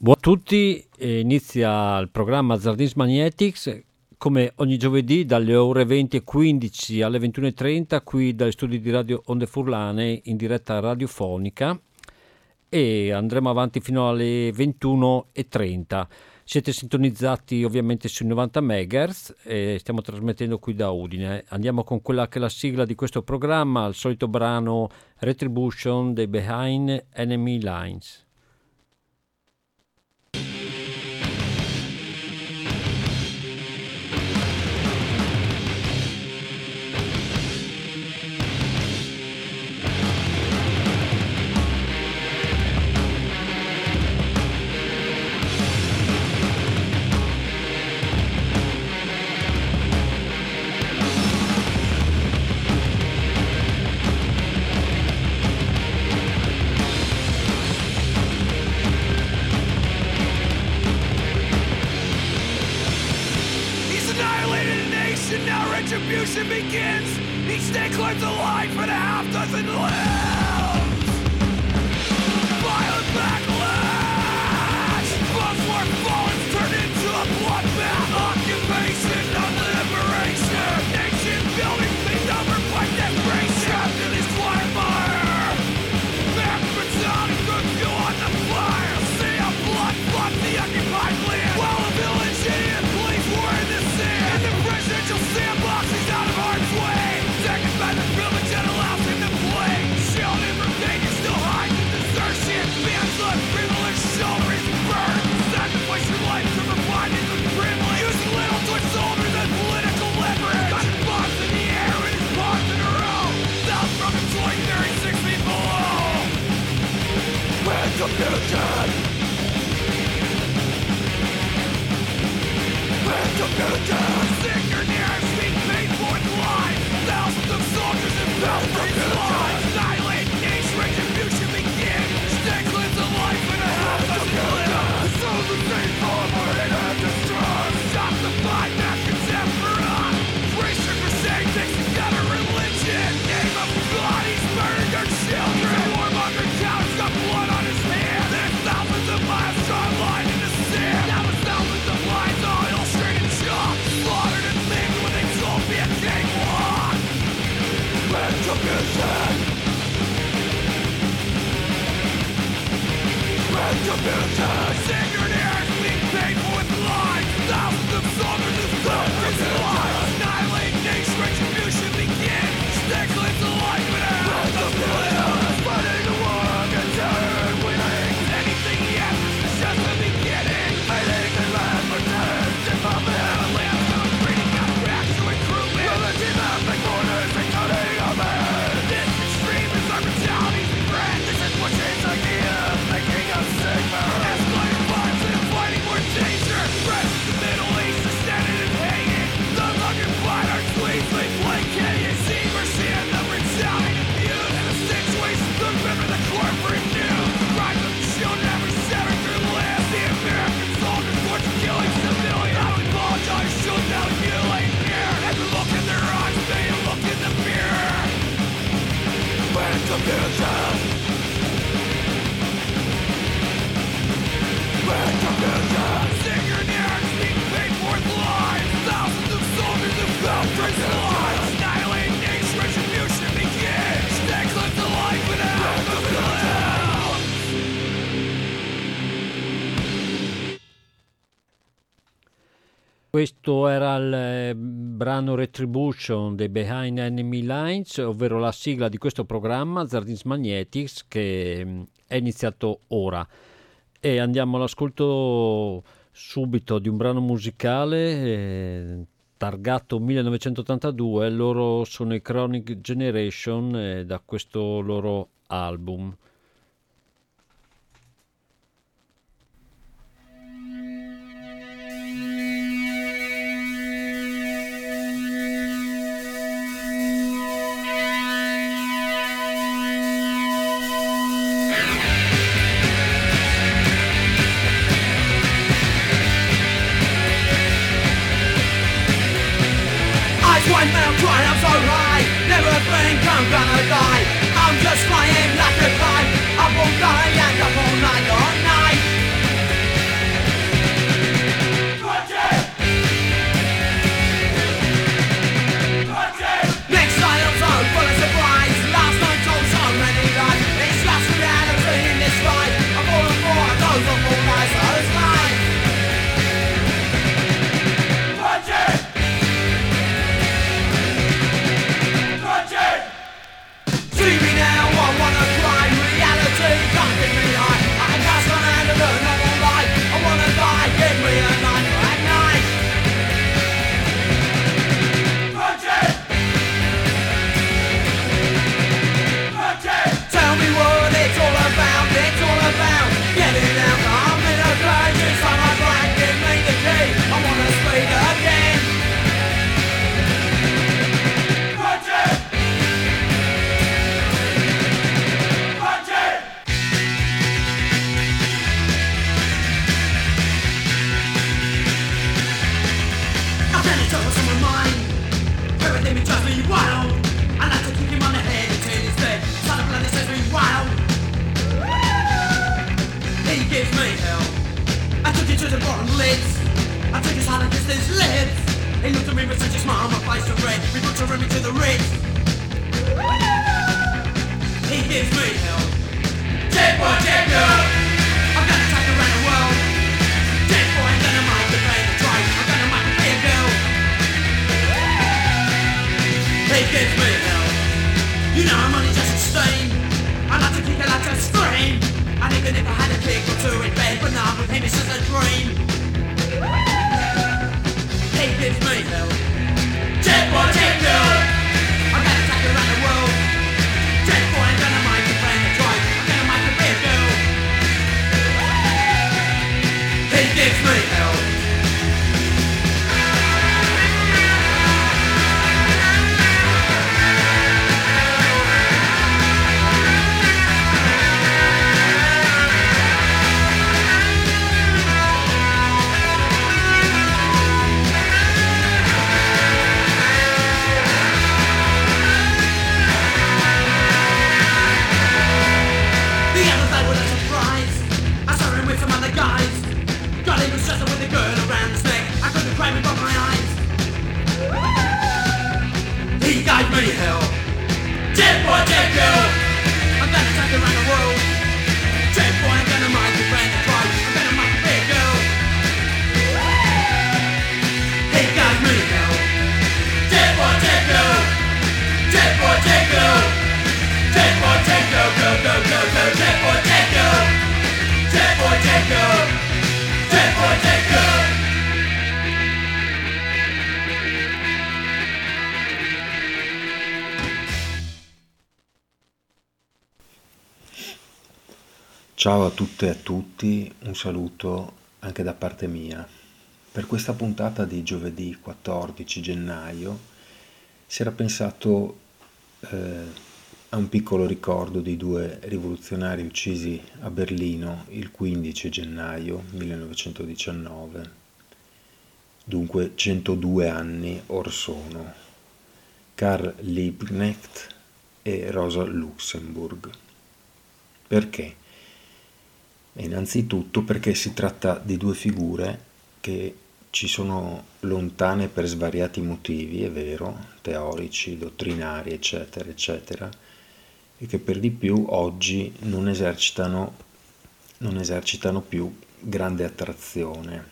Buon a tutti, inizia il programma Azzardins Magnetics come ogni giovedì dalle ore 20:15 alle 21:30 qui dagli studi di Radio Onde Furlane in diretta radiofonica e andremo avanti fino alle 21:30. Siete sintonizzati ovviamente sui 90 MHz e stiamo trasmettendo qui da Udine. Andiamo con quella che è la sigla di questo programma, il solito brano Retribution dei Behind Enemy Lines. Retribution begins. Each day climbs a line for the half dozen limbs. Violent backlash. Buzzword fallings turn into a bloodbath. Occupation of liberation. Nation building cleaned over by desperation. Trapped in this quagmire. Back battalion good fuel on the fire. See a blood flood the occupied land. While a village and police war in the sand. And the presidential sandbox is out of harm's way. Taken by the privilege that allows him to play. Shielded from danger, still hides in desertion. Man's left privilege, shoulder is burned. Sacrifice your life to provide his privilege. Use little toy soldiers as political leverage. Got his bombs in the air and his paws in a row. South from the 20, 36 feet below. Retribution. Retribution. Sick or near, speak paid for its life. Thousands of soldiers have fell for his life. Annihilate nation, retribution begins. Stay cleanse of life and a half dozen lives. So the same forward and have distrust. Stop the fight, not contempt for us. Race and crusade takes together religion. Name of God, he's murdered our children. He's a warmonger town, he's got blood on his hands. There's thousands of miles drawn line in the sand. Now there's thousands of lines all illustrated chalk. Slaughtered and maimed when they told me a cakewalk. Retribution. Retribution. Sacred airs being paid for with lies. Thousands of soldiers have fell for his lives. Annihilate nation, retribution begins. Stay cleanse of life and a half dozen lives. Fighting the war against terror, winning. Anything he asks is just the beginning. Fighting the land for terror, development. A landstone breeding out cracks to recruitment. Religion mapping borders and cutting a man. This extreme is our brutality's brand. This is pushing the gear, making us safer. Escalating violence and fighting more danger. Rest in the Middle East is standing and hanging. The occupied our sleeves, they placated. See mercy and the brutality abuse. And the situation, the river, the corporate news. Rise of the children, every severed their lives. The American soldiers forced killing civilians. I don't apologize, shoot down you ain't here. Every look in their eyes, they look in the mirror. Retribution. Retribution. Sacred airs being paid for its lives. Thousands of soldiers have fell for its lives. Annihilate nation, retribution begins. Stay cleanse of life and a half dozen lives. Questo era il brano Retribution dei Behind Enemy Lines, ovvero la sigla di questo programma Azzardins Magnetics che è iniziato ora. E andiamo all'ascolto subito di un brano musicale targato 1982, loro sono i Chronic Generation da questo loro album. One man crying, I'm so high. Never think I'm gonna die. I'm just flying like a kite. Up all day and up all night, all night. gives me hell. I took it to the bottom lids. I took his heart and kissed his lips. He looked at me with such a smile, my face turned red. We put her in me to the Ritz. He gives me hell. Dead boy, dead girl. I'm gonna take her around the world. Dead boy, I'm gonna make her pay the price. I'm gonna make her be a girl. He gives me hell. You know I'm only just a stain. I like to kick, I like to scream. And even if I had a kick or two in bed, but now with him it's just a dream. He gives me hell. Dead boy, dead girl. I'm gonna take her around the world. Dead boy, I'm gonna make her play the drive. I'm gonna make her be a girl. He gives me hell. Me hell. Dead boy, dead girl. I'm gonna take her around the world. Dead boy, I'm gonna make her brand the drive. I'm gonna make her be a girl. He gave me hell. Dead boy, dead girl. Dead boy, dead girl. Dead boy, dead girl, go, go, go, go. Dead boy, dead girl. Dead boy, dead girl. Dead boy, dead girl. Ciao a tutte e a tutti, un saluto anche da parte mia. Per questa puntata di giovedì 14 gennaio si era pensato a un piccolo ricordo di due rivoluzionari uccisi a Berlino il 15 gennaio 1919, dunque 102 anni or sono, Karl Liebknecht e Rosa Luxemburg. Perché? Innanzitutto perché si tratta di due figure che ci sono lontane per svariati motivi, è vero, teorici, dottrinari, eccetera, eccetera, e che per di più oggi non esercitano più grande attrazione,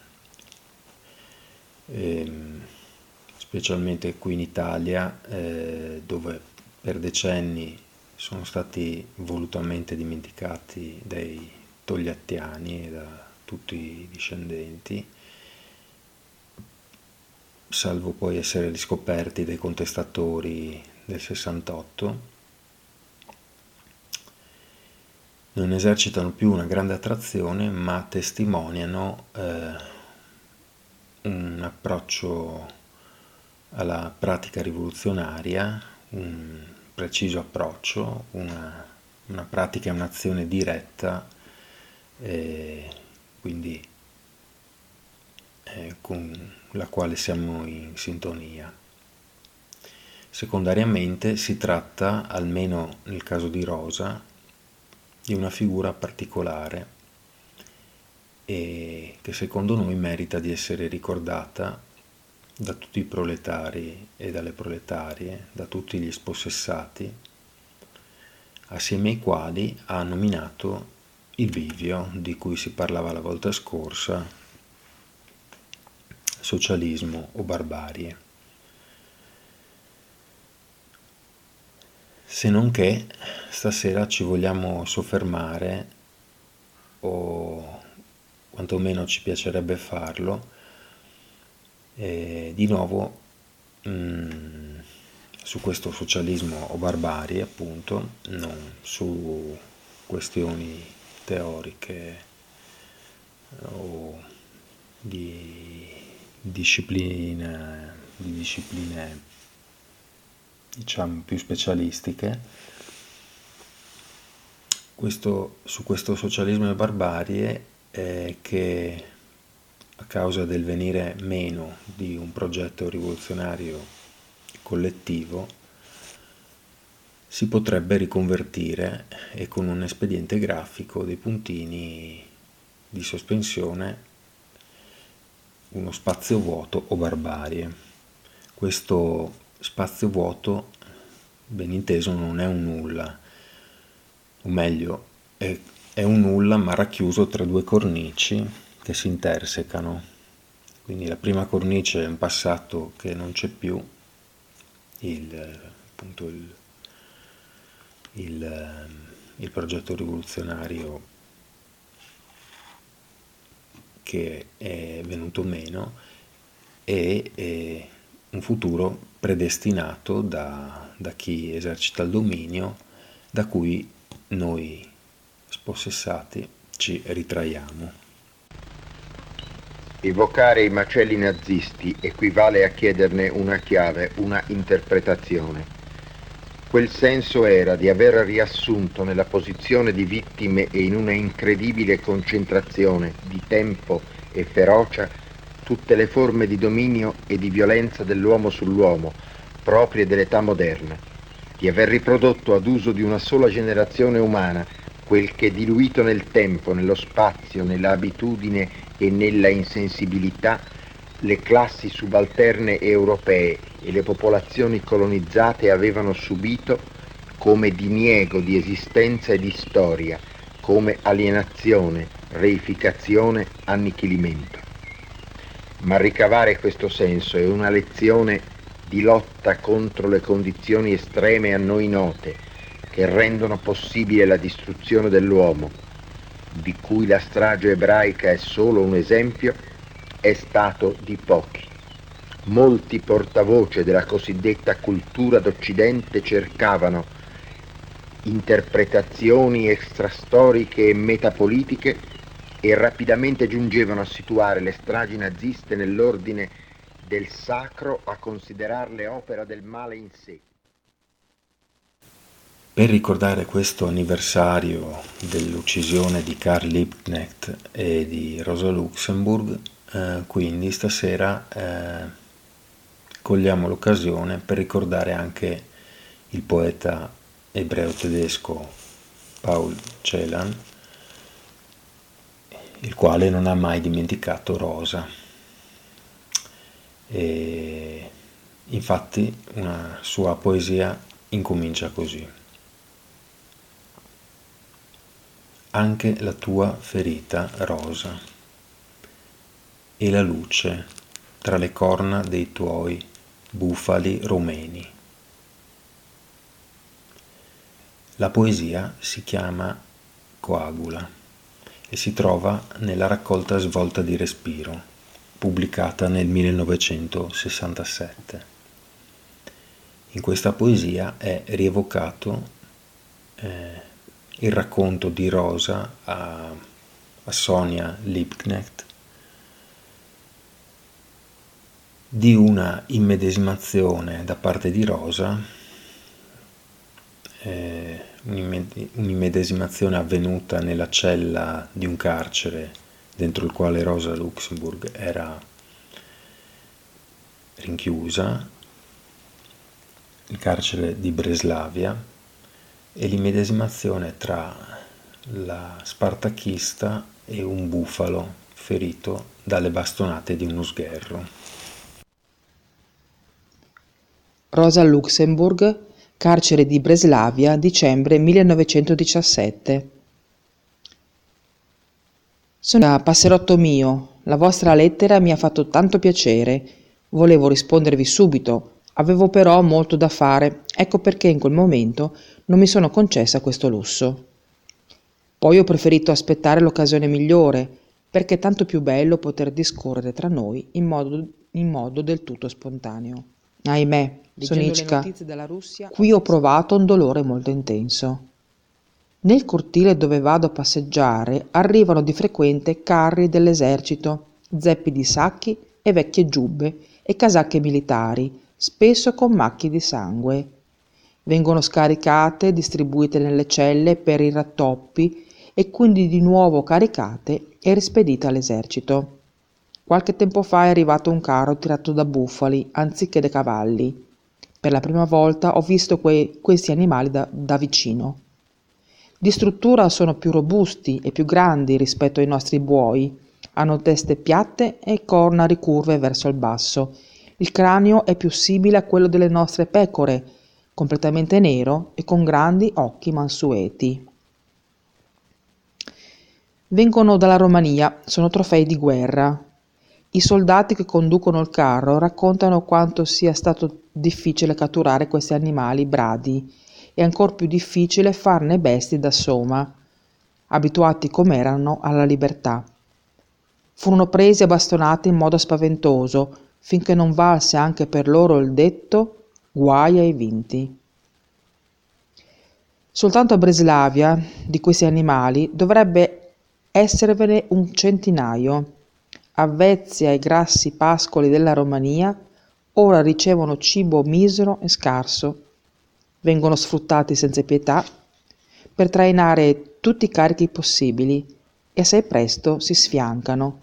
specialmente qui in Italia, dove per decenni sono stati volutamente dimenticati dai togliattiani e da tutti i discendenti, salvo poi essere riscoperti dai contestatori del 68. Non esercitano più una grande attrazione, ma testimoniano un approccio alla pratica rivoluzionaria, un preciso approccio, una pratica e un'azione diretta, quindi con la quale siamo in sintonia. Secondariamente si tratta, almeno nel caso di Rosa, di una figura particolare e che secondo noi merita di essere ricordata da tutti i proletari e dalle proletarie, da tutti gli spossessati, assieme ai quali ha nominato il bivio di cui si parlava la volta scorsa, socialismo o barbarie. Se non che stasera ci vogliamo soffermare, o quantomeno ci piacerebbe farlo, di nuovo su questo socialismo o barbarie, appunto, non su questioni teoriche o di discipline diciamo più specialistiche. Su questo socialismo e barbarie che a causa del venire meno di un progetto rivoluzionario collettivo si potrebbe riconvertire e con un espediente grafico dei puntini di sospensione uno spazio vuoto o barbarie. Questo spazio vuoto, ben inteso, non è un nulla, o meglio, è un nulla ma racchiuso tra due cornici che si intersecano. Quindi la prima cornice è un passato che non c'è più, il progetto rivoluzionario che è venuto meno, e un futuro predestinato da chi esercita il dominio, da cui noi spossessati ci ritraiamo. Evocare i macelli nazisti equivale a chiederne una chiave, una interpretazione. Quel senso era di aver riassunto nella posizione di vittime e in una incredibile concentrazione di tempo e ferocia tutte le forme di dominio e di violenza dell'uomo sull'uomo, proprie dell'età moderna, di aver riprodotto ad uso di una sola generazione umana quel che diluito nel tempo, nello spazio, nella abitudine e nella insensibilità le classi subalterne europee e le popolazioni colonizzate avevano subito come diniego di esistenza e di storia, come alienazione, reificazione, annichilimento. Ma ricavare questo senso è una lezione di lotta contro le condizioni estreme a noi note, che rendono possibile la distruzione dell'uomo, di cui la strage ebraica è solo un esempio, è stato di pochi. Molti portavoce della cosiddetta cultura d'Occidente cercavano interpretazioni extrastoriche e metapolitiche e rapidamente giungevano a situare le stragi naziste nell'ordine del sacro, a considerarle opera del male in sé. Per ricordare questo anniversario dell'uccisione di Karl Liebknecht e di Rosa Luxemburg, quindi stasera cogliamo l'occasione per ricordare anche il poeta ebreo-tedesco Paul Celan, il quale non ha mai dimenticato Rosa. E infatti una sua poesia incomincia così: anche la tua ferita, Rosa, e la luce tra le corna dei tuoi bufali romeni. La poesia si chiama Coagula e si trova nella raccolta Svolta di respiro, pubblicata nel 1967. In questa poesia è rievocato il racconto di Rosa a Sonia Liebknecht di una immedesimazione da parte di Rosa, un'immedesimazione avvenuta nella cella di un carcere dentro il quale Rosa Luxemburg era rinchiusa, il carcere di Breslavia, e l'immedesimazione tra la spartachista e un bufalo ferito dalle bastonate di uno sgherro. Rosa Luxemburg, carcere di Breslavia, dicembre 1917. Sono passerotto mio, la vostra lettera mi ha fatto tanto piacere. Volevo rispondervi subito, avevo però molto da fare, ecco perché in quel momento non mi sono concessa questo lusso. Poi ho preferito aspettare l'occasione migliore, perché è tanto più bello poter discorrere tra noi in modo del tutto spontaneo. Ahimè, Sonicka, qui ho provato un dolore molto intenso. Nel cortile dove vado a passeggiare arrivano di frequente carri dell'esercito, zeppi di sacchi e vecchie giubbe e casacche militari, spesso con macchie di sangue. Vengono scaricate, distribuite nelle celle per i rattoppi e quindi di nuovo caricate e rispedite all'esercito. Qualche tempo fa è arrivato un carro tirato da bufali anziché da cavalli. Per la prima volta ho visto questi animali da vicino. Di struttura sono più robusti e più grandi rispetto ai nostri buoi, hanno teste piatte e corna ricurve verso il basso. Il cranio è più simile a quello delle nostre pecore, completamente nero e con grandi occhi mansueti. Vengono dalla Romania, sono trofei di guerra. I soldati che conducono il carro raccontano quanto sia stato difficile catturare questi animali bradi e ancor più difficile farne bestie da soma, abituati come erano alla libertà. Furono presi e bastonati in modo spaventoso, finché non valse anche per loro il detto «guai ai vinti». Soltanto a Breslavia di questi animali dovrebbe esservene un centinaio. Avvezzi ai grassi pascoli della Romania, ora ricevono cibo misero e scarso. Vengono sfruttati senza pietà per trainare tutti i carichi possibili e assai presto si sfiancano.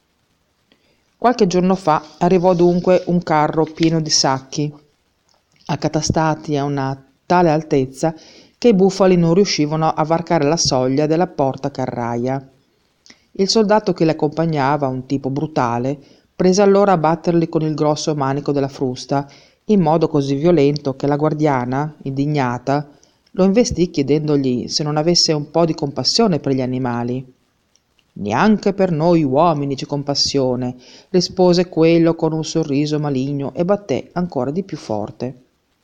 Qualche giorno fa arrivò dunque un carro pieno di sacchi, accatastati a una tale altezza che i bufali non riuscivano a varcare la soglia della porta carraia. Il soldato che li accompagnava, un tipo brutale, prese allora a batterli con il grosso manico della frusta, in modo così violento che la guardiana, indignata, lo investì chiedendogli se non avesse un po' di compassione per gli animali. «Neanche per noi uomini c'è compassione», rispose quello con un sorriso maligno e batté ancora di più forte.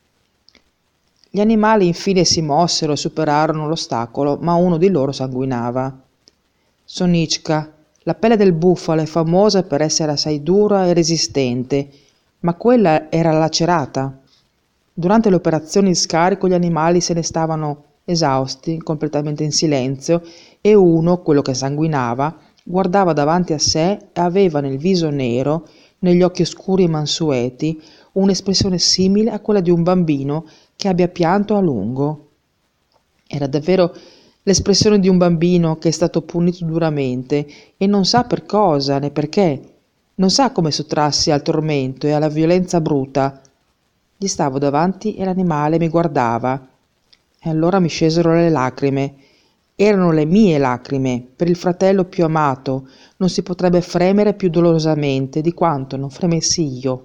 Gli animali infine si mossero e superarono l'ostacolo, ma uno di loro sanguinava. Sonička, la pelle del bufalo è famosa per essere assai dura e resistente, ma quella era lacerata. Durante le operazioni di scarico gli animali se ne stavano esausti, completamente in silenzio, e uno, quello che sanguinava, guardava davanti a sé e aveva nel viso nero, negli occhi scuri e mansueti, un'espressione simile a quella di un bambino che abbia pianto a lungo. Era davvero l'espressione di un bambino che è stato punito duramente e non sa per cosa né perché, non sa come sottrarsi al tormento e alla violenza bruta. Gli stavo davanti e l'animale mi guardava. E allora mi scesero le lacrime. Erano le mie lacrime. Per il fratello più amato non si potrebbe fremere più dolorosamente di quanto non fremessi io,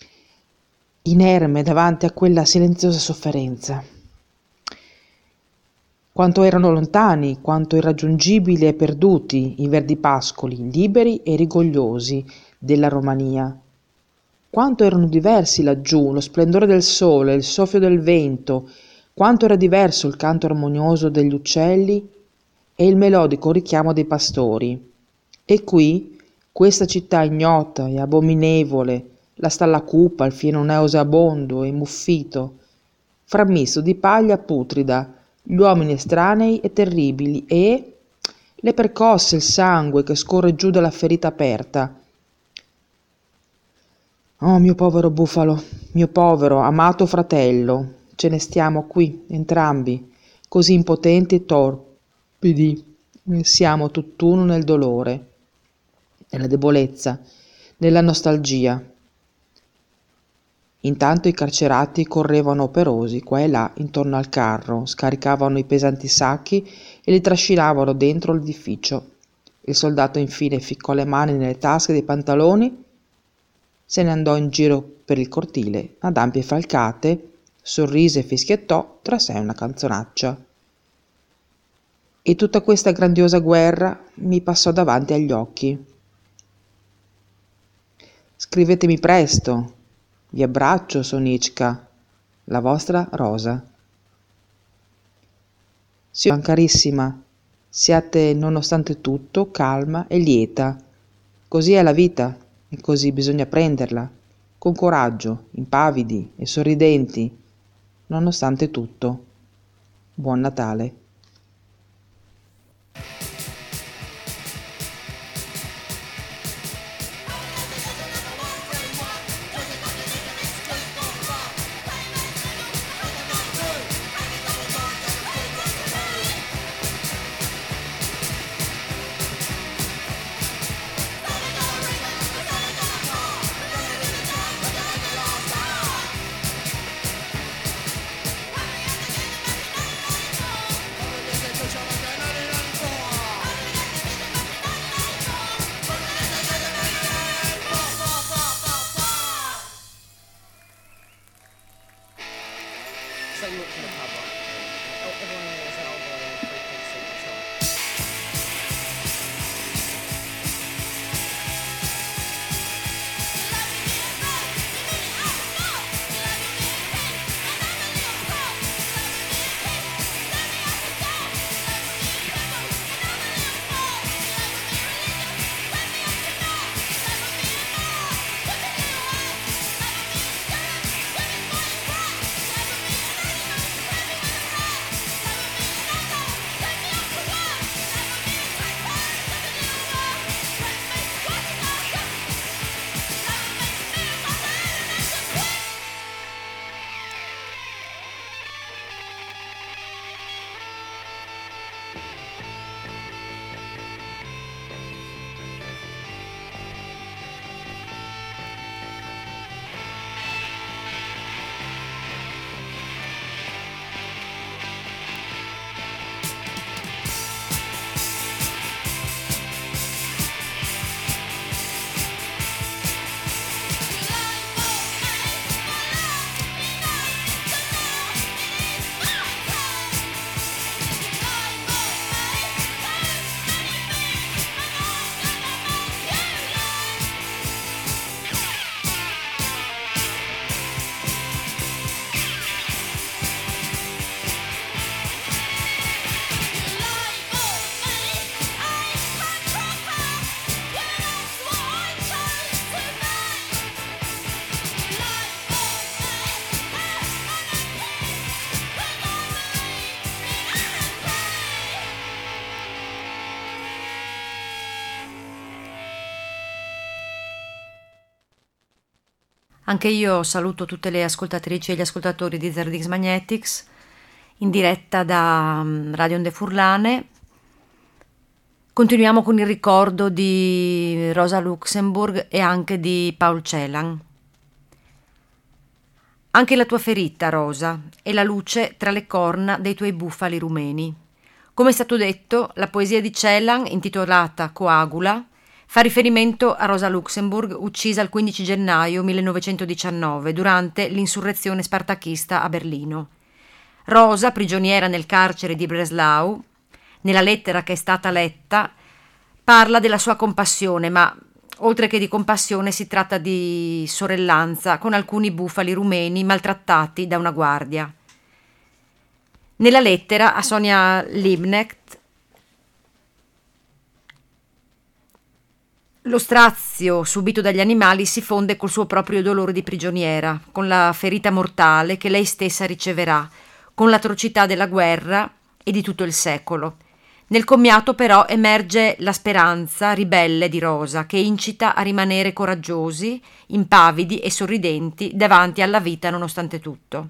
inerme davanti a quella silenziosa sofferenza. Quanto erano lontani, quanto irraggiungibili e perduti i verdi pascoli, liberi e rigogliosi della Romania. Quanto erano diversi laggiù lo splendore del sole, il soffio del vento, quanto era diverso il canto armonioso degli uccelli e il melodico richiamo dei pastori. E qui, questa città ignota e abominevole, la stalla cupa, il fieno nauseabondo e muffito, frammisto di paglia putrida, gli uomini estranei e terribili e le percosse, il sangue che scorre giù dalla ferita aperta. Oh, mio povero bufalo, mio povero, amato fratello, ce ne stiamo qui, entrambi, così impotenti e torpidi, siamo tutt'uno nel dolore, nella debolezza, nella nostalgia. Intanto i carcerati correvano operosi qua e là intorno al carro, scaricavano i pesanti sacchi e li trascinavano dentro l'edificio. Il soldato infine ficcò le mani nelle tasche dei pantaloni, se ne andò in giro per il cortile ad ampie falcate, sorrise e fischiettò tra sé una canzonaccia. E tutta questa grandiosa guerra mi passò davanti agli occhi. Scrivetemi presto. Vi abbraccio, Sonička, la vostra Rosa. Carissima, siate nonostante tutto calma e lieta. Così è la vita e così bisogna prenderla, con coraggio, impavidi e sorridenti, nonostante tutto. Buon Natale. Anche io saluto tutte le ascoltatrici e gli ascoltatori di Zerdix Magnetics in diretta da Radio Onde Furlane. Continuiamo con il ricordo di Rosa Luxemburg e anche di Paul Celan. Anche la tua ferita, Rosa, è la luce tra le corna dei tuoi bufali rumeni. Come è stato detto, la poesia di Celan, intitolata Coagula, fa riferimento a Rosa Luxemburg, uccisa il 15 gennaio 1919 durante l'insurrezione spartachista a Berlino. Rosa, prigioniera nel carcere di Breslau, nella lettera che è stata letta, parla della sua compassione, ma oltre che di compassione si tratta di sorellanza con alcuni bufali rumeni maltrattati da una guardia. Nella lettera a Sonia Liebknecht lo strazio subito dagli animali si fonde col suo proprio dolore di prigioniera, con la ferita mortale che lei stessa riceverà, con l'atrocità della guerra e di tutto il secolo. Nel commiato però emerge la speranza ribelle di Rosa, che incita a rimanere coraggiosi, impavidi e sorridenti davanti alla vita nonostante tutto.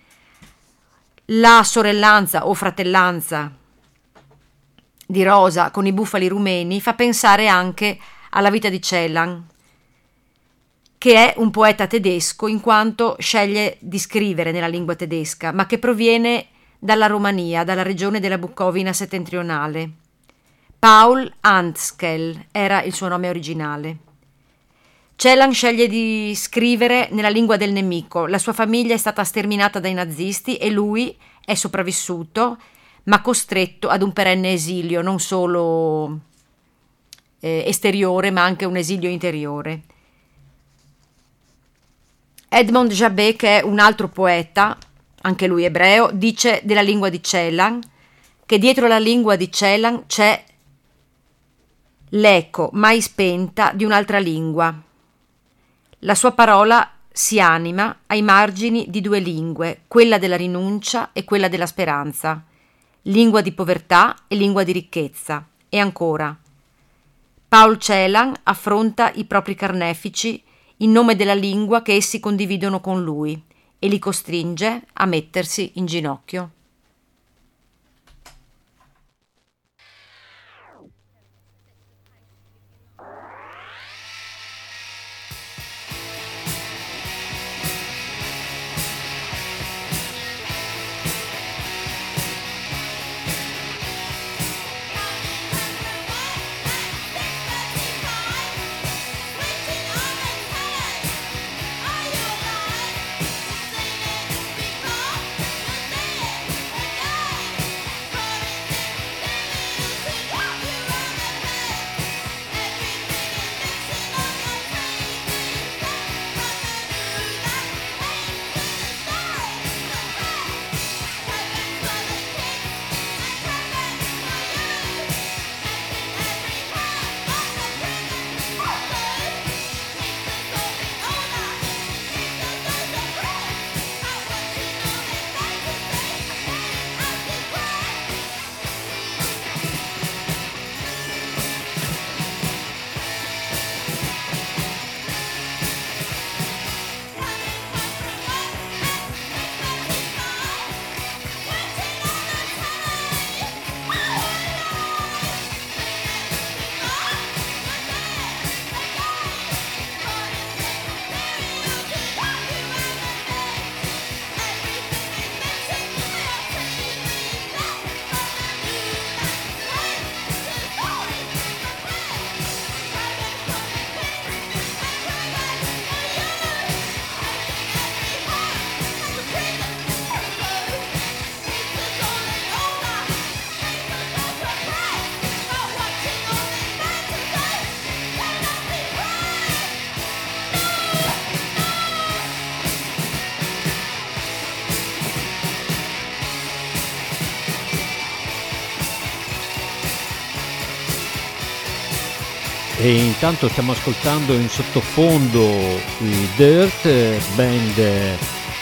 La sorellanza o fratellanza di Rosa con i bufali rumeni fa pensare anche alla vita di Celan, che è un poeta tedesco in quanto sceglie di scrivere nella lingua tedesca, ma che proviene dalla Romania, dalla regione della Bucovina settentrionale. Paul Anskel era il suo nome originale. Celan sceglie di scrivere nella lingua del nemico. La sua famiglia è stata sterminata dai nazisti e lui è sopravvissuto, ma costretto ad un perenne esilio, non solo esteriore, ma anche un esilio interiore. Edmond Jabé, che è un altro poeta, anche lui ebreo, dice della lingua di Celan che dietro la lingua di Celan c'è l'eco mai spenta di un'altra lingua. La sua parola si anima ai margini di due lingue, quella della rinuncia e quella della speranza, lingua di povertà e lingua di ricchezza. E ancora, Paul Celan affronta i propri carnefici in nome della lingua che essi condividono con lui e li costringe a mettersi in ginocchio. E intanto stiamo ascoltando in sottofondo i Dirt, band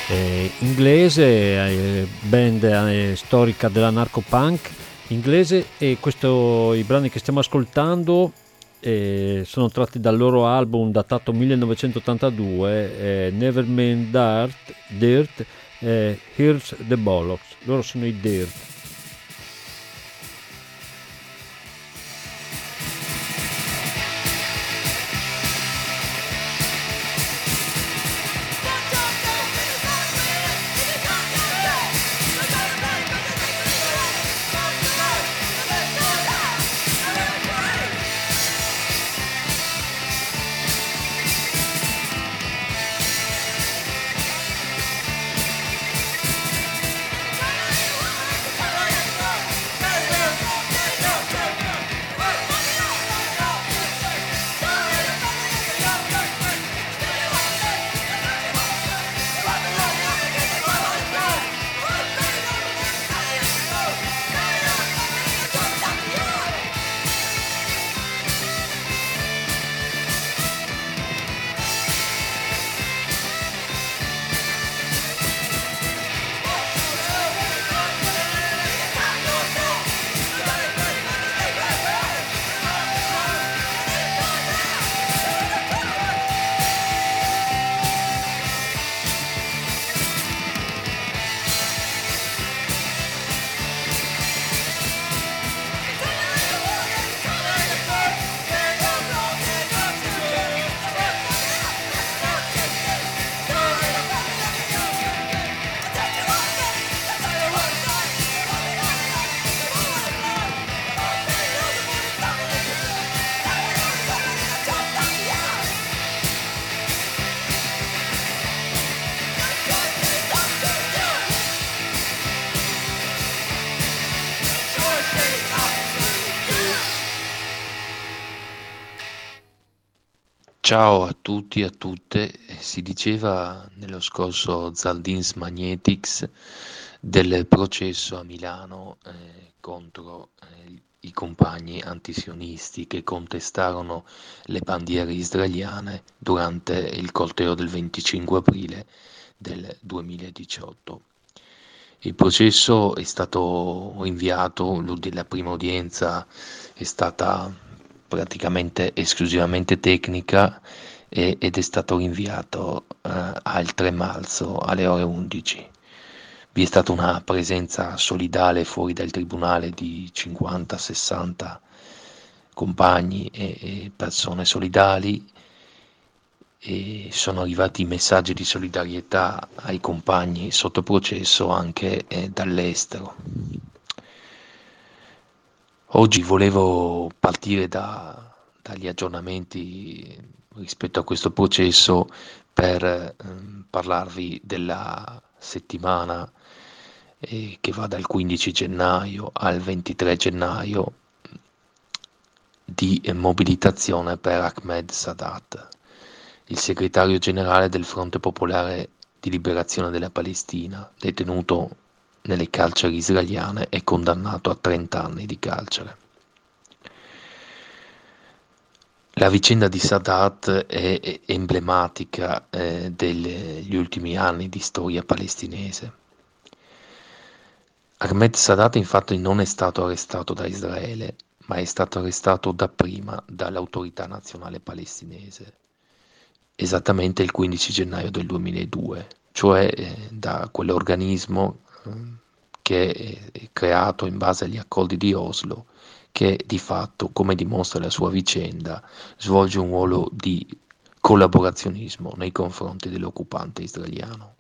inglese, band storica dell'anarco-punk inglese, e i brani che stiamo ascoltando e sono tratti dal loro album datato 1982, Never Mean Dirt, Here's the Bollocks. Loro sono i Dirt. Ciao a tutti e a tutte. Si diceva nello scorso Zaldins Magnetics del processo a Milano contro i compagni antisionisti che contestarono le bandiere israeliane durante il corteo del 25 aprile del 2018. Il processo è stato rinviato, la prima udienza è stata praticamente esclusivamente tecnica ed è stato rinviato al 3 marzo alle ore 11. Vi è stata una presenza solidale fuori dal tribunale di 50-60 compagni e persone solidali, e sono arrivati messaggi di solidarietà ai compagni sotto processo anche dall'estero. Oggi volevo partire dagli aggiornamenti rispetto a questo processo per parlarvi della settimana che va dal 15 gennaio al 23 gennaio di mobilitazione per Ahmed Sadat, il segretario generale del Fronte Popolare di Liberazione della Palestina, detenuto nelle carceri israeliane e condannato a 30 anni di carcere. La vicenda di Sadat è emblematica degli ultimi anni di storia palestinese. Ahmed Sadat infatti non è stato arrestato da Israele, ma è stato arrestato dapprima dall'autorità nazionale palestinese, esattamente il 15 gennaio del 2002, cioè da quell'organismo che è creato in base agli accordi di Oslo, che di fatto, come dimostra la sua vicenda, svolge un ruolo di collaborazionismo nei confronti dell'occupante israeliano.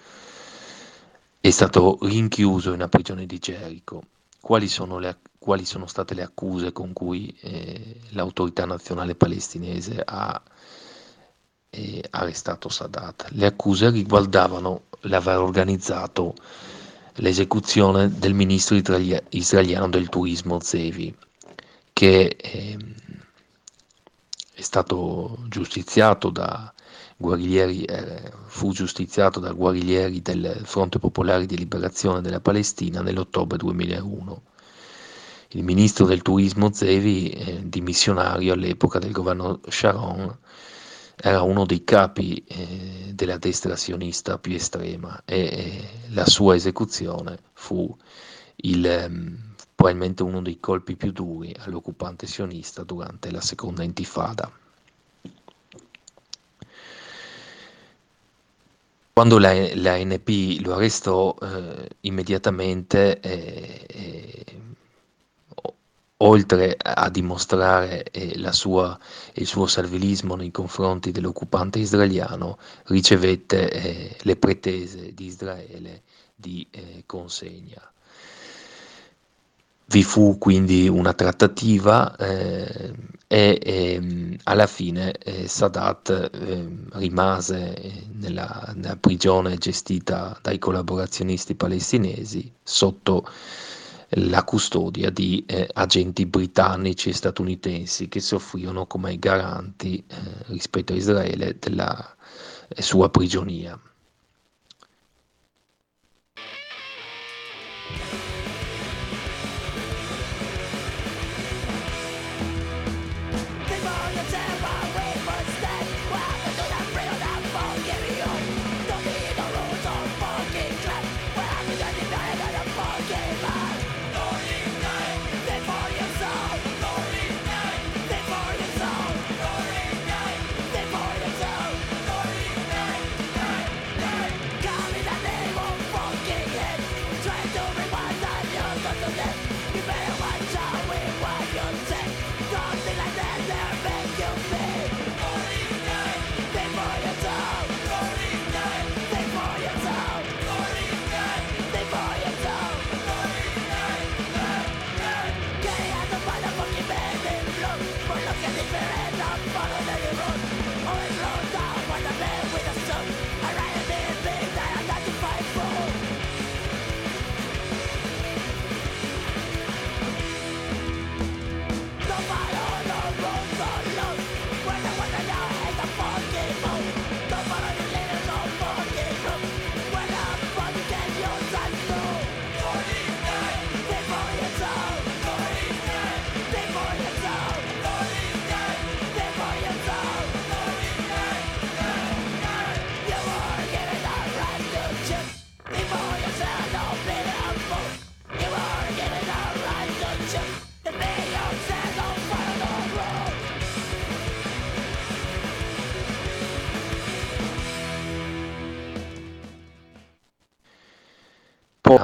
È stato rinchiuso in una prigione di Gerico. Quali sono state le accuse con cui l'autorità nazionale palestinese ha arrestato Sadat? Le accuse riguardavano l'aver organizzato l'esecuzione del ministro israeliano del turismo Zevi, che è stato giustiziato da guerriglieri, fu giustiziato da guerriglieri del Fronte Popolare di Liberazione della Palestina nell'ottobre 2001. Il ministro del turismo Zevi, dimissionario all'epoca del governo Sharon, era uno dei capi della destra sionista più estrema, e la sua esecuzione fu probabilmente uno dei colpi più duri all'occupante sionista durante la seconda intifada. Quando l'ANP lo arrestò, immediatamente, oltre a dimostrare il suo servilismo nei confronti dell'occupante israeliano, ricevette le pretese di Israele di consegna. Vi fu quindi una trattativa e alla fine Sadat rimase nella prigione gestita dai collaborazionisti palestinesi sotto la custodia di agenti britannici e statunitensi che si offrirono come garanti rispetto a Israele della sua prigionia. Poi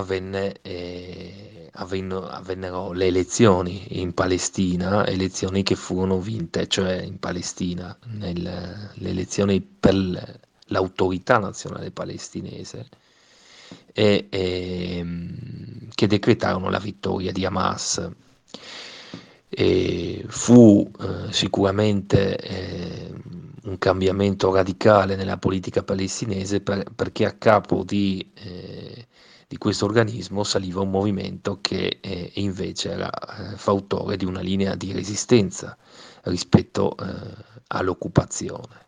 avvennero le elezioni in Palestina, elezioni che furono vinte, cioè in Palestina, le elezioni per l'autorità nazionale palestinese, che decretarono la vittoria di Hamas. Fu sicuramente un cambiamento radicale nella politica palestinese perché a capo di questo organismo saliva un movimento che invece era fautore di una linea di resistenza rispetto all'occupazione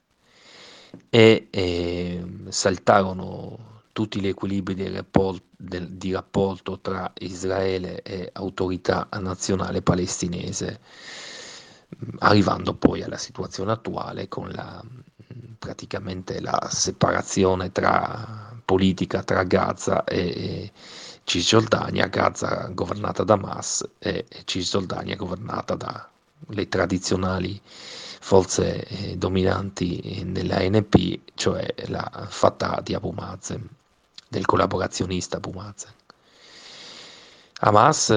e saltarono tutti gli equilibri di rapporto tra Israele e autorità nazionale palestinese, arrivando poi alla situazione attuale con praticamente la separazione politica tra Gaza e Cisgiordania, Gaza governata da Hamas e Cisgiordania governata dalle tradizionali forze dominanti nell'ANP, cioè la Fatah di Abu Mazen, del collaborazionista Abu Mazen. Hamas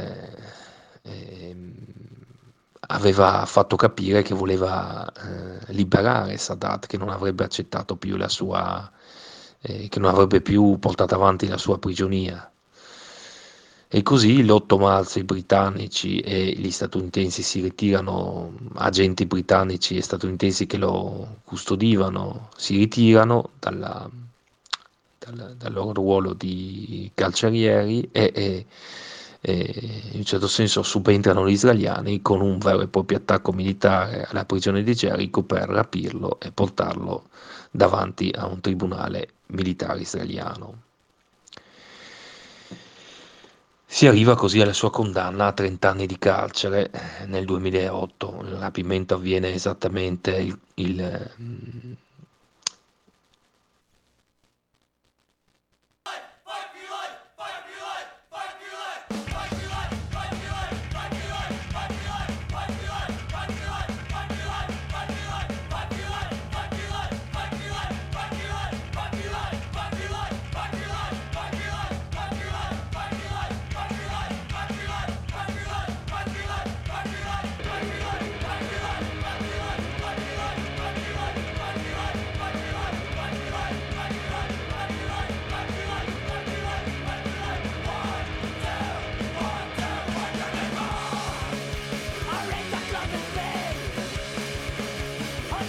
aveva fatto capire che voleva liberare Sadat, che non avrebbe accettato più che non avrebbe più portato avanti la sua prigionia. E così l'8 marzo i britannici e gli statunitensi si ritirano, agenti britannici e statunitensi che lo custodivano si ritirano dal loro ruolo di carcerieri e in un certo senso subentrano gli israeliani con un vero e proprio attacco militare alla prigione di Gerico per rapirlo e portarlo davanti a un tribunale militare israeliano. Si arriva così alla sua condanna a 30 anni di carcere nel 2008. Il rapimento avviene esattamente il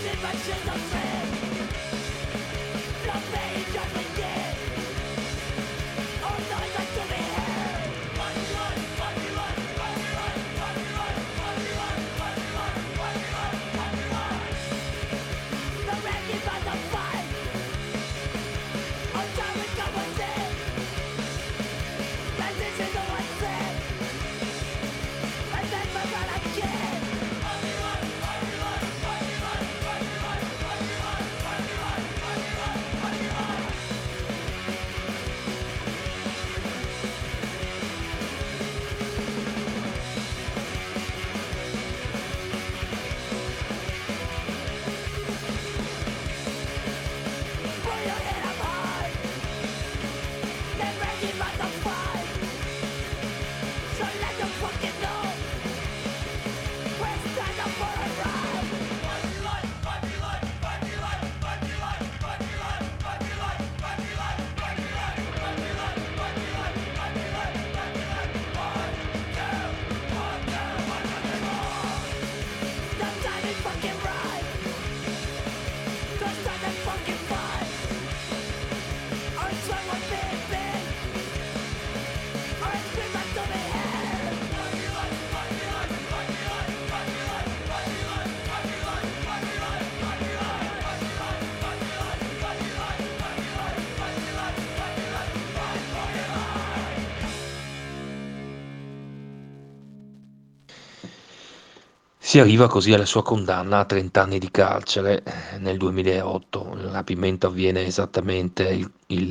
Si arriva così alla sua condanna a 30 anni di carcere nel 2008. Il rapimento avviene esattamente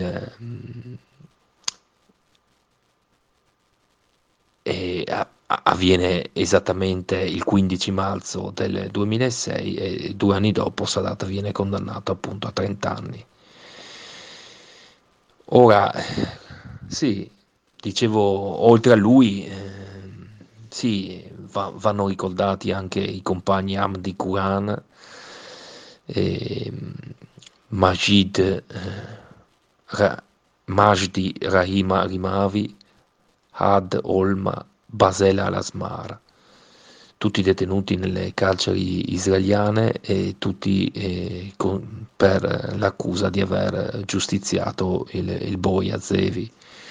avviene esattamente il 15 marzo del 2006 e 2 anni dopo Sadat viene condannato appunto a 30 anni. Ora, sì, dicevo, oltre a lui, sì, vanno ricordati anche i compagni Hamdi Quran, Majdi Rahima Rimavi, Had Olma, Basel al-Asmar, tutti detenuti nelle carceri israeliane e tutti per l'accusa di aver giustiziato il boia Zevi.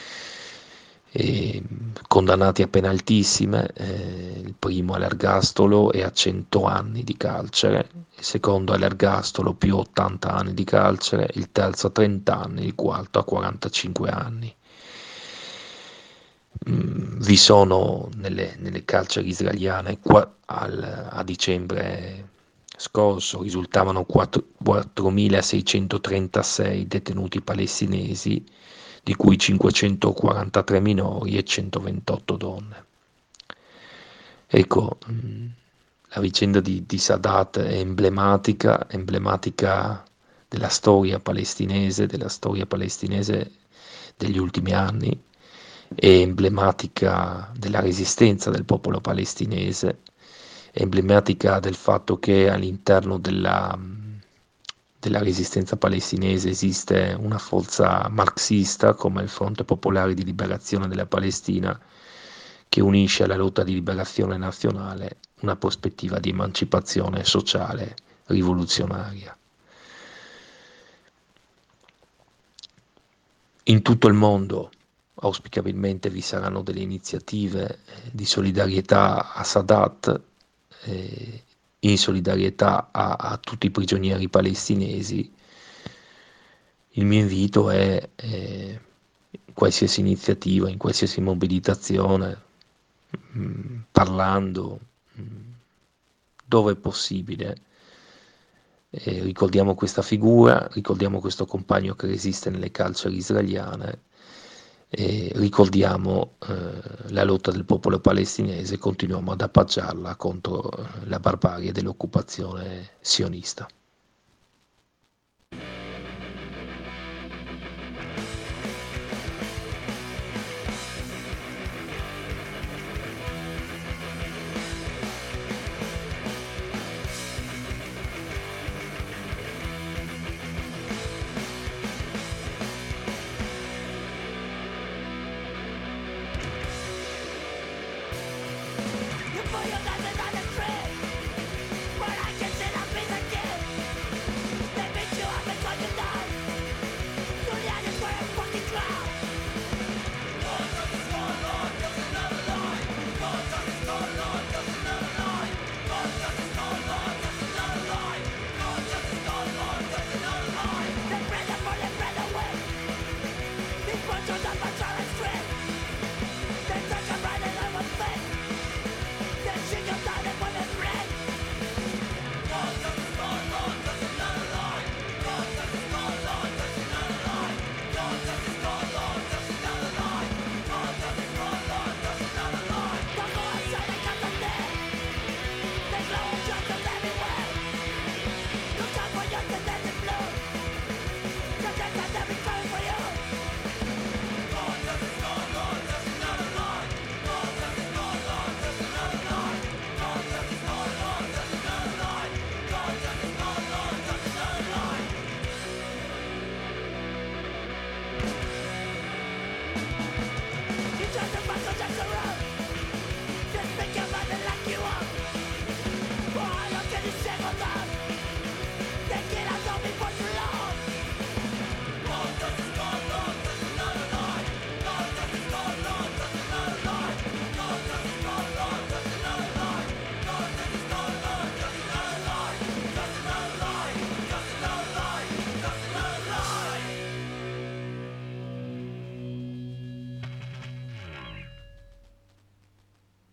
Condannati a pene altissime, il primo all'ergastolo e a 100 anni di carcere, il secondo all'ergastolo più 80 anni di carcere, il terzo a 30 anni, il quarto a 45 anni. Vi sono nelle carceri israeliane a dicembre scorso risultavano 4.636 detenuti palestinesi, di cui 543 minori e 128 donne. Ecco, la vicenda di Sadat è emblematica della storia palestinese degli ultimi anni, è emblematica della resistenza del popolo palestinese, è emblematica del fatto che all'interno della resistenza palestinese esiste una forza marxista come il Fronte Popolare di Liberazione della Palestina, che unisce alla lotta di liberazione nazionale una prospettiva di emancipazione sociale rivoluzionaria. In tutto il mondo auspicabilmente vi saranno delle iniziative di solidarietà a Sadat, in solidarietà a tutti i prigionieri palestinesi. Il mio invito è in qualsiasi iniziativa, in qualsiasi mobilitazione, parlando dove è possibile, ricordiamo questa figura, ricordiamo questo compagno che resiste nelle carceri israeliane, e ricordiamo la lotta del popolo palestinese e continuiamo ad appoggiarla contro la barbarie dell'occupazione sionista.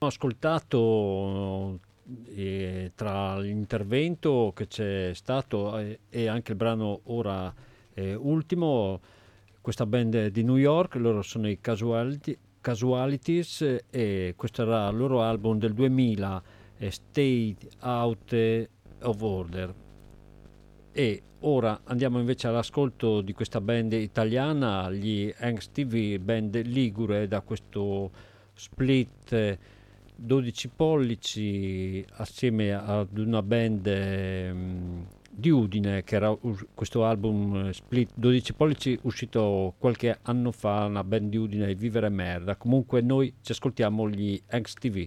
ascoltato tra l'intervento che c'è stato e anche il brano ora ultimo, questa band di New York, loro sono i Casualties e questo era il loro album del 2000, State Out of Order. E ora andiamo invece all'ascolto di questa band italiana, gli Hanks TV, band ligure, da questo split 12 pollici assieme ad una band di Udine, che era questo album split 12 pollici uscito qualche anno fa, una band di Udine, Vivere Merda. Comunque noi ci ascoltiamo gli Hanks TV.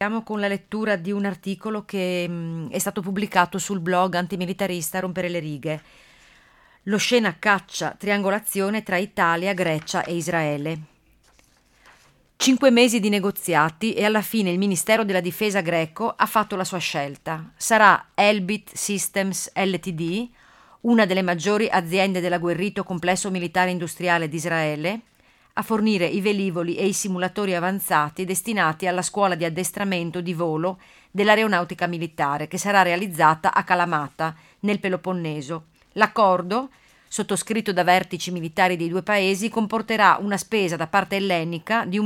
Con la lettura di un articolo che è stato pubblicato sul blog antimilitarista Rompere le righe. L'oscena caccia triangolazione tra Italia, Grecia e Israele. 5 mesi di negoziati e alla fine il Ministero della Difesa greco ha fatto la sua scelta. Sarà Elbit Systems Ltd, una delle maggiori aziende dell'agguerrito complesso militare industriale di Israele, a fornire i velivoli e i simulatori avanzati destinati alla scuola di addestramento di volo dell'aeronautica militare, che sarà realizzata a Kalamata, nel Peloponneso. L'accordo, sottoscritto da vertici militari dei due paesi, comporterà una spesa da parte ellenica di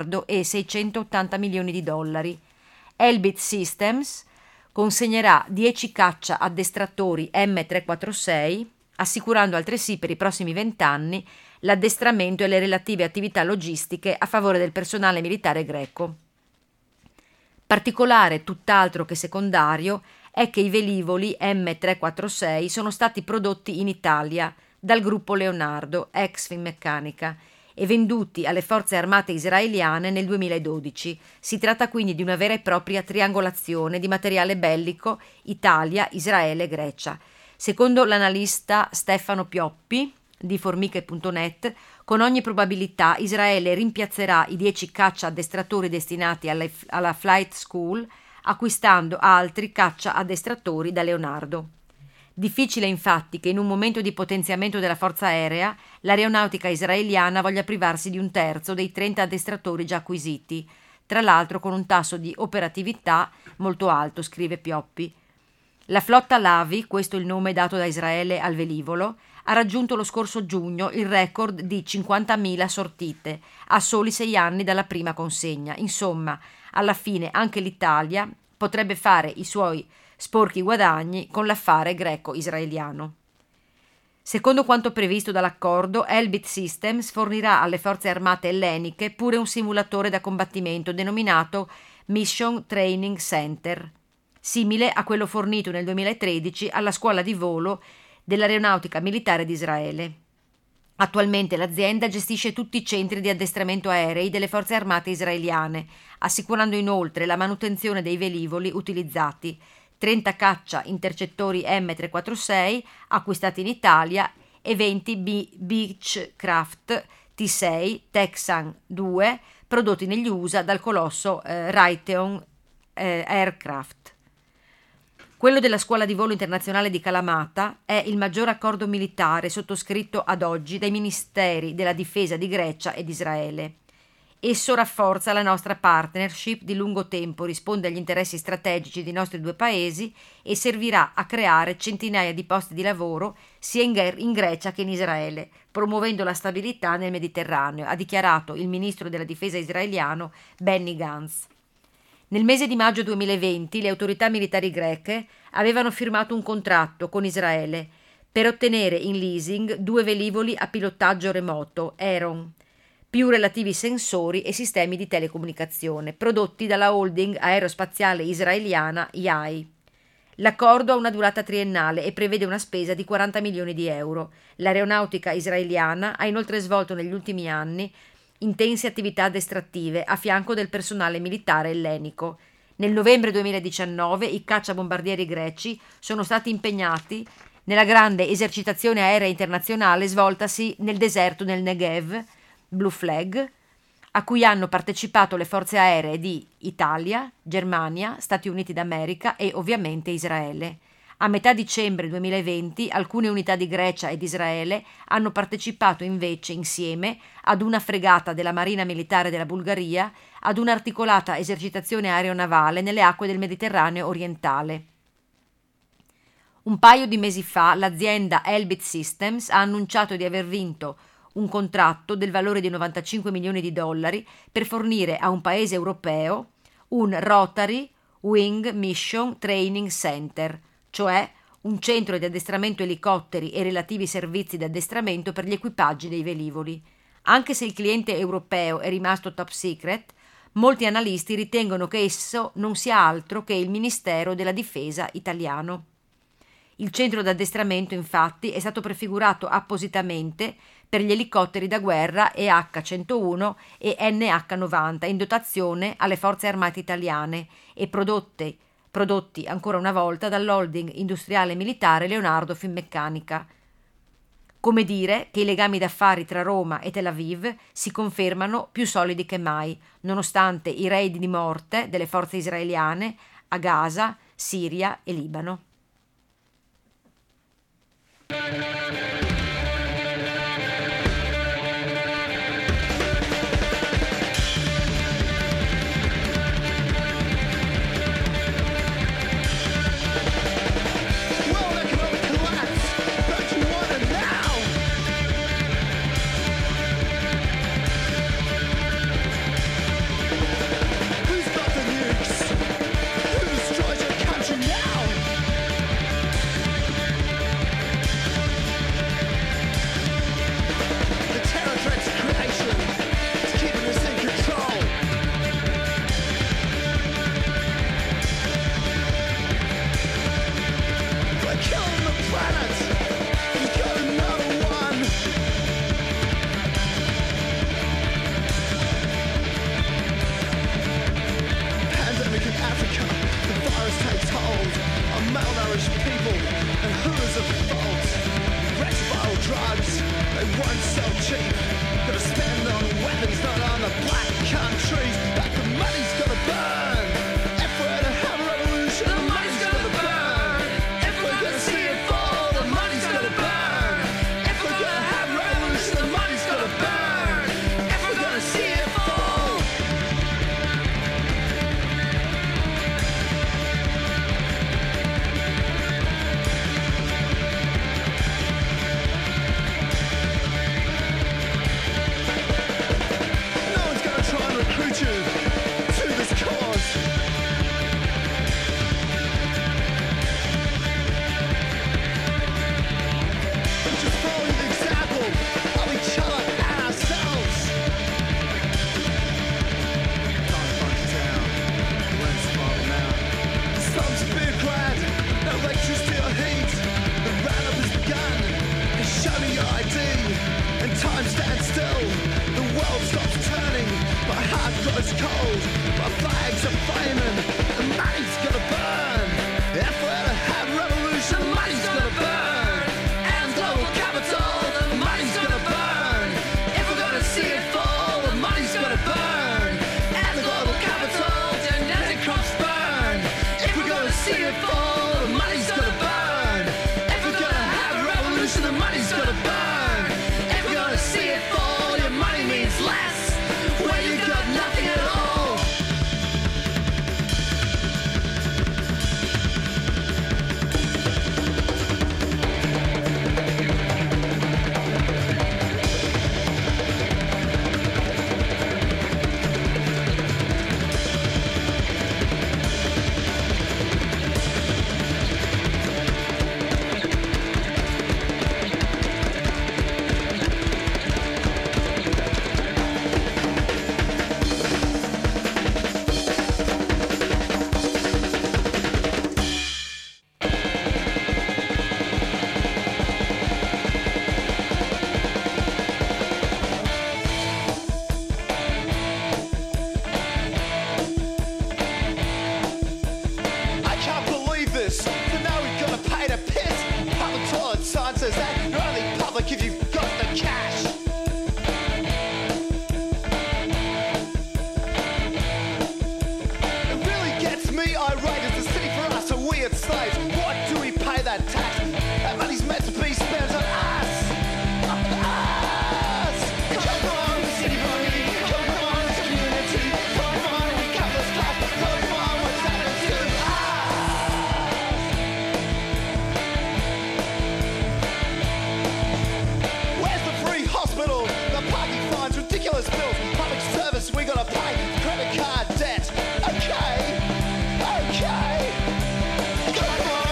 $1,680 milioni. Elbit Systems consegnerà 10 caccia addestratori M346, assicurando altresì per i prossimi 20 anni l'addestramento e le relative attività logistiche a favore del personale militare greco. Particolare, tutt'altro che secondario, è che i velivoli M346 sono stati prodotti in Italia dal gruppo Leonardo, ex Finmeccanica, e venduti alle forze armate israeliane nel 2012. Si tratta quindi di una vera e propria triangolazione di materiale bellico Italia, Israele e Grecia. Secondo l'analista Stefano Pioppi di formiche.net, con ogni probabilità Israele rimpiazzerà i 10 caccia addestratori destinati alla Flight School, acquistando altri caccia addestratori da Leonardo. Difficile infatti che in un momento di potenziamento della forza aerea l'aeronautica israeliana voglia privarsi di un terzo dei 30 addestratori già acquisiti, tra l'altro con un tasso di operatività molto alto, scrive Pioppi. La flotta Lavi, questo è il nome dato da Israele al velivolo, ha raggiunto lo scorso giugno il record di 50.000 sortite, a soli 6 anni dalla prima consegna. Insomma, alla fine anche l'Italia potrebbe fare i suoi sporchi guadagni con l'affare greco-israeliano. Secondo quanto previsto dall'accordo, Elbit Systems fornirà alle forze armate elleniche pure un simulatore da combattimento denominato Mission Training Center, simile a quello fornito nel 2013 alla scuola di volo dell'aeronautica militare di Israele. Attualmente l'azienda gestisce tutti i centri di addestramento aerei delle forze armate israeliane, assicurando inoltre la manutenzione dei velivoli utilizzati, 30 caccia intercettori M346 acquistati in Italia e 20 Beechcraft T6 Texan 2 prodotti negli USA dal colosso Raytheon Aircraft. Quello della Scuola di Volo Internazionale di Kalamata è il maggior accordo militare sottoscritto ad oggi dai ministeri della difesa di Grecia e di Israele. Esso rafforza la nostra partnership di lungo tempo, risponde agli interessi strategici dei nostri due paesi e servirà a creare centinaia di posti di lavoro sia in Grecia che in Israele, promuovendo la stabilità nel Mediterraneo, ha dichiarato il ministro della difesa israeliano Benny Gantz. Nel mese di maggio 2020 le autorità militari greche avevano firmato un contratto con Israele per ottenere in leasing 2 velivoli a pilotaggio remoto, Aeron, più relativi sensori e sistemi di telecomunicazione, prodotti dalla holding aerospaziale israeliana IAI. L'accordo ha una durata triennale e prevede una spesa di 40 milioni di euro. L'aeronautica israeliana ha inoltre svolto negli ultimi anni intense attività addestrative a fianco del personale militare ellenico. Nel novembre 2019 i cacciabombardieri greci sono stati impegnati nella grande esercitazione aerea internazionale svoltasi nel deserto del Negev, Blue Flag, a cui hanno partecipato le forze aeree di Italia, Germania, Stati Uniti d'America e ovviamente Israele. A metà dicembre 2020 alcune unità di Grecia e di Israele hanno partecipato invece insieme ad una fregata della Marina Militare della Bulgaria ad un'articolata esercitazione aeronavale nelle acque del Mediterraneo orientale. Un paio di mesi fa l'azienda Elbit Systems ha annunciato di aver vinto un contratto del valore di $95 milioni per fornire a un paese europeo un Rotary Wing Mission Training Center, cioè un centro di addestramento elicotteri e relativi servizi di addestramento per gli equipaggi dei velivoli. Anche se il cliente europeo è rimasto top secret, molti analisti ritengono che esso non sia altro che il Ministero della Difesa italiano. Il centro d'addestramento, infatti, è stato prefigurato appositamente per gli elicotteri da guerra EH-101 e NH-90 in dotazione alle forze armate italiane e prodotti ancora una volta dall'holding industriale militare Leonardo Finmeccanica. Come dire che i legami d'affari tra Roma e Tel Aviv si confermano più solidi che mai, nonostante i raid di morte delle forze israeliane a Gaza, Siria e Libano. Credit card debt. Okay. Come on.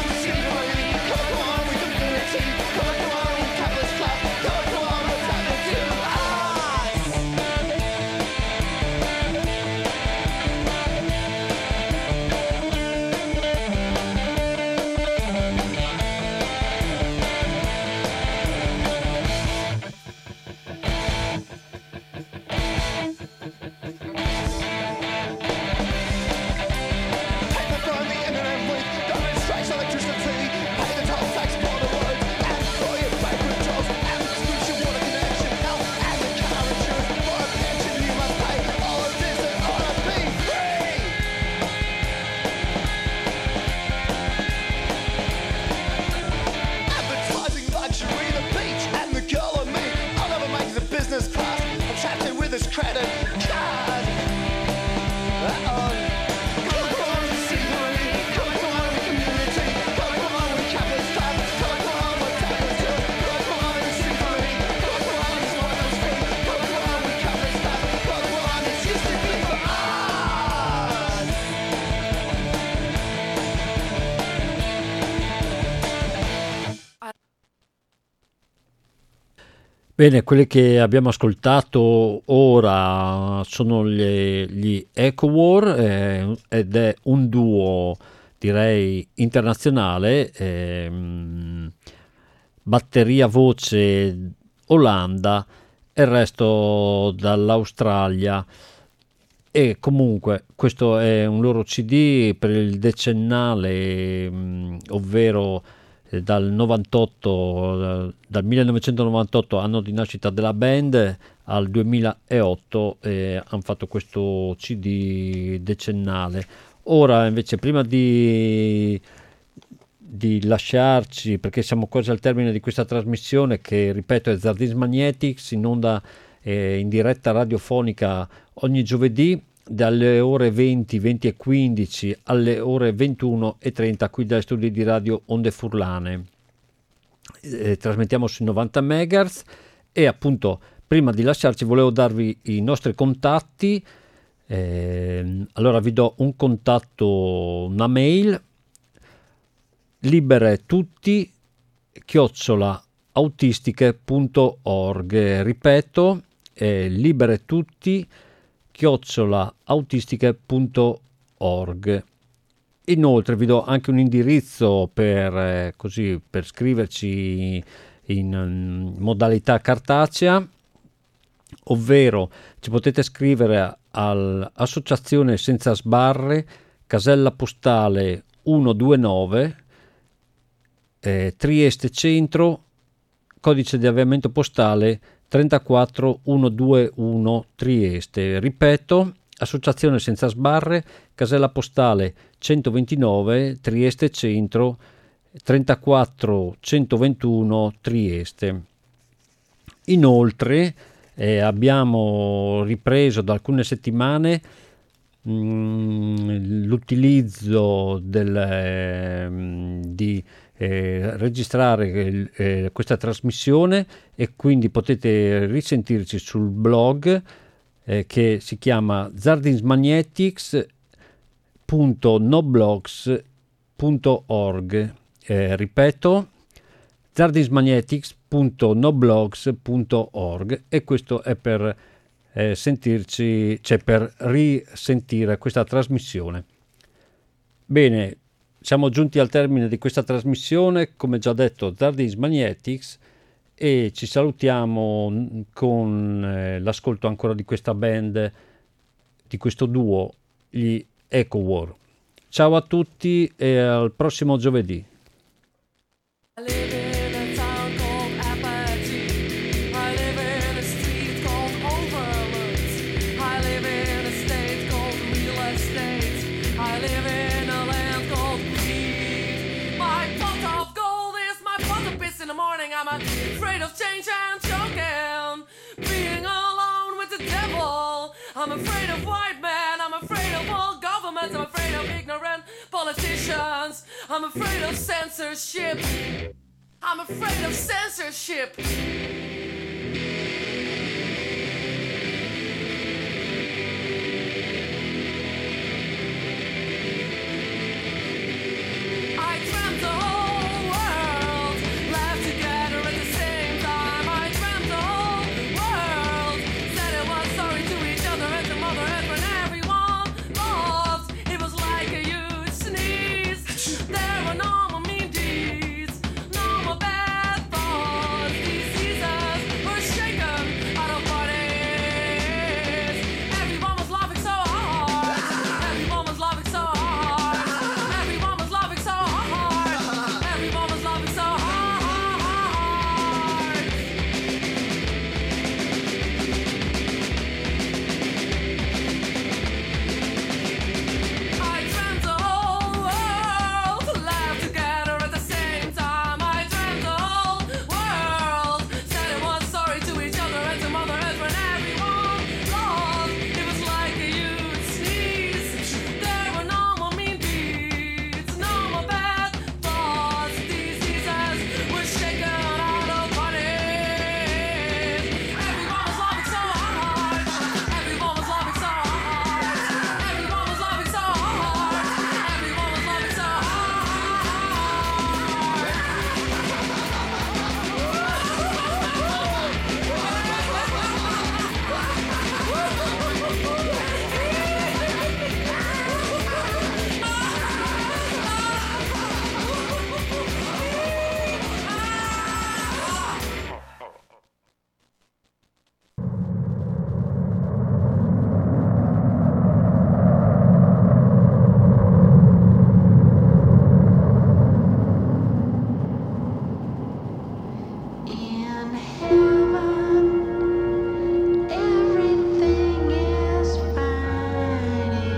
Bene, quelli che abbiamo ascoltato ora sono gli EcoWar, ed è un duo, direi, internazionale, batteria voce Olanda e il resto dall'Australia. E comunque questo è un loro CD per il decennale, ovvero dal 1998, anno di nascita della band, al 2008 hanno fatto questo CD decennale. Ora invece, prima di lasciarci, perché siamo quasi al termine di questa trasmissione che, ripeto, è Zardins Magnetics, in onda in diretta radiofonica ogni giovedì dalle ore 20:15 alle ore 21:30 qui dai studi di radio Onde Furlane. Trasmettiamo sui 90 MHz e appunto prima di lasciarci volevo darvi i nostri contatti. Allora vi do un contatto, una mail: liberetutti@autistiche.org. Ripeto, liberetutti@autistiche.org. Inoltre vi do anche un indirizzo per scriverci in modalità cartacea, ovvero ci potete scrivere all'Associazione Senza Sbarre, casella postale 129, Trieste Centro, codice di avviamento postale 34121 Trieste. Ripeto, Associazione Senza Sbarre, casella postale 129, Trieste Centro, 34121 Trieste. Inoltre abbiamo ripreso da alcune settimane l'utilizzo di registrare questa trasmissione, e quindi potete risentirci sul blog che si chiama zardinsmagnetics.noblogs.org. Ripeto, zardinsmagnetics.noblogs.org, e questo è per sentirci, cioè per risentire questa trasmissione. Bene, siamo giunti al termine di questa trasmissione, come già detto Zardins Magnetics, e ci salutiamo con l'ascolto ancora di questa band, di questo duo, gli EcoWar. Ciao a tutti e al prossimo giovedì. I'm afraid of change and choking, being alone with the devil. I'm afraid of white men, I'm afraid of all governments, I'm afraid of ignorant politicians, I'm afraid of censorship, I'm afraid of censorship.